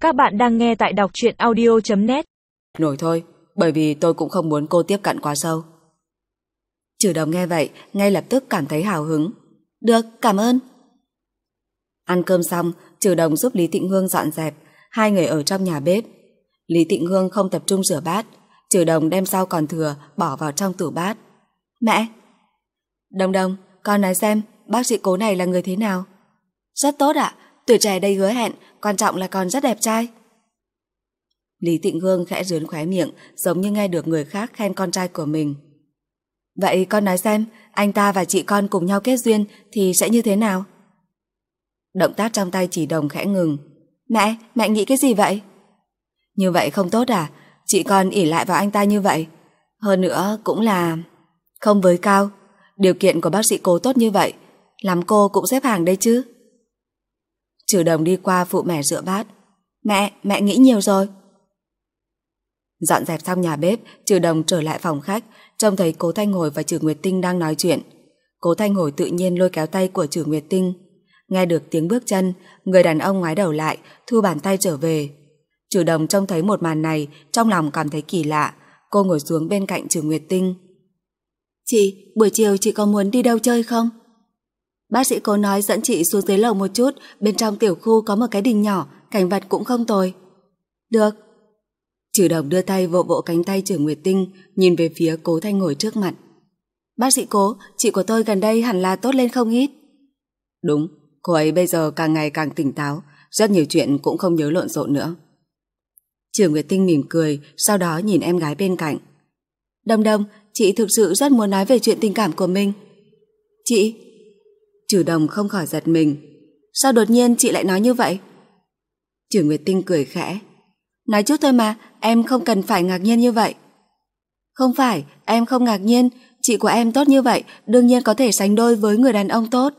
Các bạn đang nghe tại đọc truyện audio.net. Nổi thôi, bởi vì tôi cũng không muốn cô tiếp cận quá sâu. Trừ Đồng nghe vậy, ngay lập tức cảm thấy hào hứng. Được, cảm ơn. Ăn cơm xong, Trừ Đồng giúp Lý Tịnh Hương dọn dẹp, hai người ở trong nhà bếp. Lý Tịnh Hương không tập trung rửa bát, Trừ Đồng đem rau còn thừa bỏ vào trong tủ bát. Mẹ! Đồng Đồng, con nói xem, bác sĩ Cố này là người thế nào? Rất tốt ạ, tuổi trẻ đầy hứa hẹn, quan trọng là còn rất đẹp trai. Lý Tịnh Hương khẽ rướn khóe miệng, giống như nghe được người khác khen con trai của mình. Vậy con nói xem, anh ta và chị con cùng nhau kết duyên thì sẽ như thế nào? Động tác trong tay chỉ Đồng khẽ ngừng. Mẹ nghĩ cái gì vậy? Như vậy không tốt à? Chị con ỷ lại vào anh ta như vậy. Hơn nữa cũng là... Không với cao. Điều kiện của bác sĩ Cố tốt như vậy, làm cô cũng xếp hàng đây chứ. Trừ Đồng đi qua phụ mẹ rửa bát. Mẹ nghĩ nhiều rồi. Dọn dẹp xong nhà bếp, Trừ Đồng trở lại phòng khách, trông thấy Cố Thanh Hồi và Trừ Nguyệt Tinh đang nói chuyện. Cố Thanh Hồi tự nhiên lôi kéo tay của Trừ Nguyệt Tinh. Nghe được tiếng bước chân, người đàn ông ngoái đầu lại, thu bàn tay trở về. Trừ Đồng trông thấy một màn này, trong lòng cảm thấy kỳ lạ. Cô ngồi xuống bên cạnh Trừ Nguyệt Tinh. Chị, buổi chiều chị có muốn đi đâu chơi không? Bác sĩ Cố nói dẫn chị xuống dưới lầu một chút, bên trong tiểu khu có một cái đình nhỏ, cảnh vật cũng không tồi. Được. Trừ Đồng đưa tay vỗ vỗ cánh tay Trừ Nguyệt Tinh, nhìn về phía Cố Thanh Hồi trước mặt. Bác sĩ Cố, chị của tôi gần đây hẳn là tốt lên không ít. Đúng, cô ấy bây giờ càng ngày càng tỉnh táo, rất nhiều chuyện cũng không nhớ lộn xộn nữa. Trừ Nguyệt Tinh mỉm cười, sau đó nhìn em gái bên cạnh. Đồng, chị thực sự rất muốn nói về chuyện tình cảm của mình. Chị... Trừ Đồng không khỏi giật mình. Sao đột nhiên chị lại nói như vậy? Trừ Nguyệt Tinh cười khẽ. Nói chút thôi mà, em không cần phải ngạc nhiên như vậy. Không phải, em không ngạc nhiên. Chị của em tốt như vậy, đương nhiên có thể sánh đôi với người đàn ông tốt.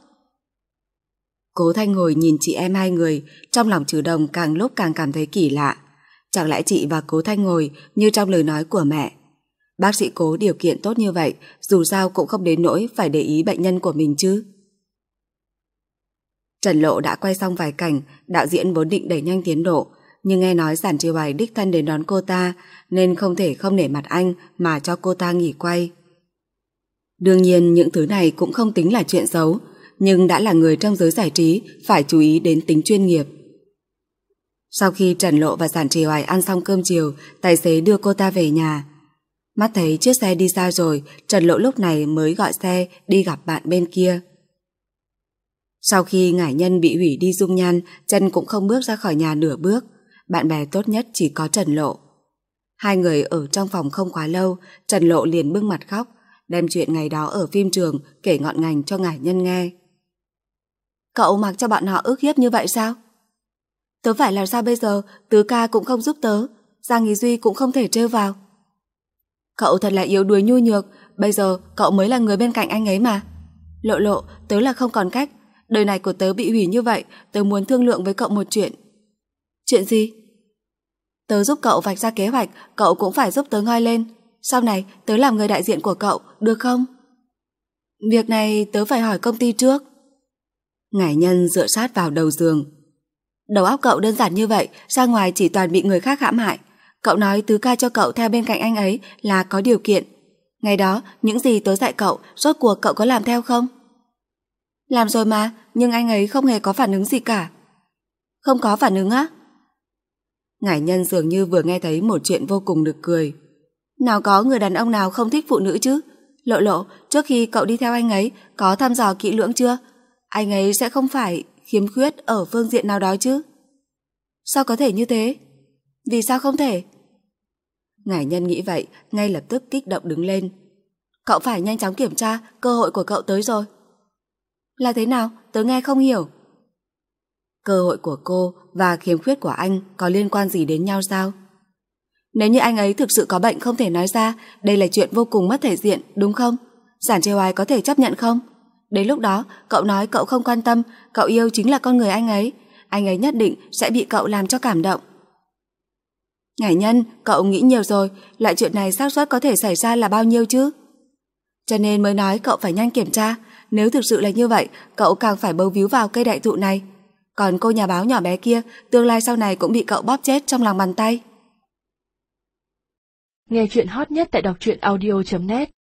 Cố Thanh Hồi nhìn chị em hai người, trong lòng Trừ Đồng càng lúc càng cảm thấy kỳ lạ. Chẳng lẽ chị và Cố Thanh Hồi như trong lời nói của mẹ? Bác sĩ Cố điều kiện tốt như vậy, dù sao cũng không đến nỗi phải để ý bệnh nhân của mình chứ. Trần Lộ đã quay xong vài cảnh, đạo diễn vốn định đẩy nhanh tiến độ, nhưng nghe nói Giản Chiêu Hoài đích thân đến đón cô ta, nên không thể không nể mặt anh mà cho cô ta nghỉ quay. Đương nhiên những thứ này cũng không tính là chuyện xấu, nhưng đã là người trong giới giải trí phải chú ý đến tính chuyên nghiệp. Sau khi Trần Lộ và Giản Chiêu Hoài ăn xong cơm chiều, tài xế đưa cô ta về nhà. Mắt thấy chiếc xe đi xa rồi, Trần Lộ lúc này mới gọi xe đi gặp bạn bên kia. Sau khi ngải nhân bị hủy đi dung nhan, chân cũng không bước ra khỏi nhà nửa bước. Bạn bè tốt nhất chỉ có Trần Lộ. Hai người ở trong phòng không quá lâu, Trần Lộ liền bưng mặt khóc, đem chuyện ngày đó ở phim trường kể ngọn ngành cho ngải nhân nghe. Cậu mặc cho bọn họ ức hiếp như vậy sao? Tớ phải làm sao bây giờ? Tứ ca cũng không giúp tớ, Giang Ý Duy cũng không thể trêu vào. Cậu thật là yếu đuối nhu nhược, bây giờ cậu mới là người bên cạnh anh ấy mà. Lộ, tớ là không còn cách. Đời này của tớ bị hủy như vậy, tớ muốn thương lượng với cậu một chuyện. Chuyện gì? Tớ giúp cậu vạch ra kế hoạch, cậu cũng phải giúp tớ ngoi lên. Sau này tớ làm người đại diện của cậu, được không? Việc này tớ phải hỏi công ty trước. Ngải nhân dựa sát vào đầu giường. Đầu óc cậu đơn giản như vậy, ra ngoài chỉ toàn bị người khác hãm hại. Cậu nói tứ ca cho cậu theo bên cạnh anh ấy là có điều kiện. Ngày đó, những gì tớ dạy cậu, rốt cuộc cậu có làm theo không? Làm rồi mà, nhưng anh ấy không hề có phản ứng gì cả. Không có phản ứng á? Ngải nhân dường như vừa nghe thấy một chuyện vô cùng nực cười. Nào có người đàn ông nào không thích phụ nữ chứ? Lộ, trước khi cậu đi theo anh ấy, có thăm dò kỹ lưỡng chưa? Anh ấy sẽ không phải khiếm khuyết ở phương diện nào đó chứ? Sao có thể như thế? Vì sao không thể? Ngải nhân nghĩ vậy, ngay lập tức kích động đứng lên. Cậu phải nhanh chóng kiểm tra, cơ hội của cậu tới rồi. Là thế nào? Tớ nghe không hiểu. Cơ hội của cô và khiếm khuyết của anh có liên quan gì đến nhau sao? Nếu như anh ấy thực sự có bệnh không thể nói ra, đây là chuyện vô cùng mất thể diện, đúng không? Giản Chiêu Hoài có thể chấp nhận không? Đến lúc đó, cậu nói cậu không quan tâm, cậu yêu chính là con người anh ấy nhất định sẽ bị cậu làm cho cảm động. Ngải nhân, cậu nghĩ nhiều rồi, loại chuyện này xác suất có thể xảy ra là bao nhiêu chứ? Cho nên mới nói cậu phải nhanh kiểm tra, nếu thực sự là như vậy, cậu càng phải bấu víu vào cây đại thụ này. Còn cô nhà báo nhỏ bé kia, tương lai sau này cũng bị cậu bóp chết trong lòng bàn tay. Nghe chuyện hot nhất tại đọc truyện audio.net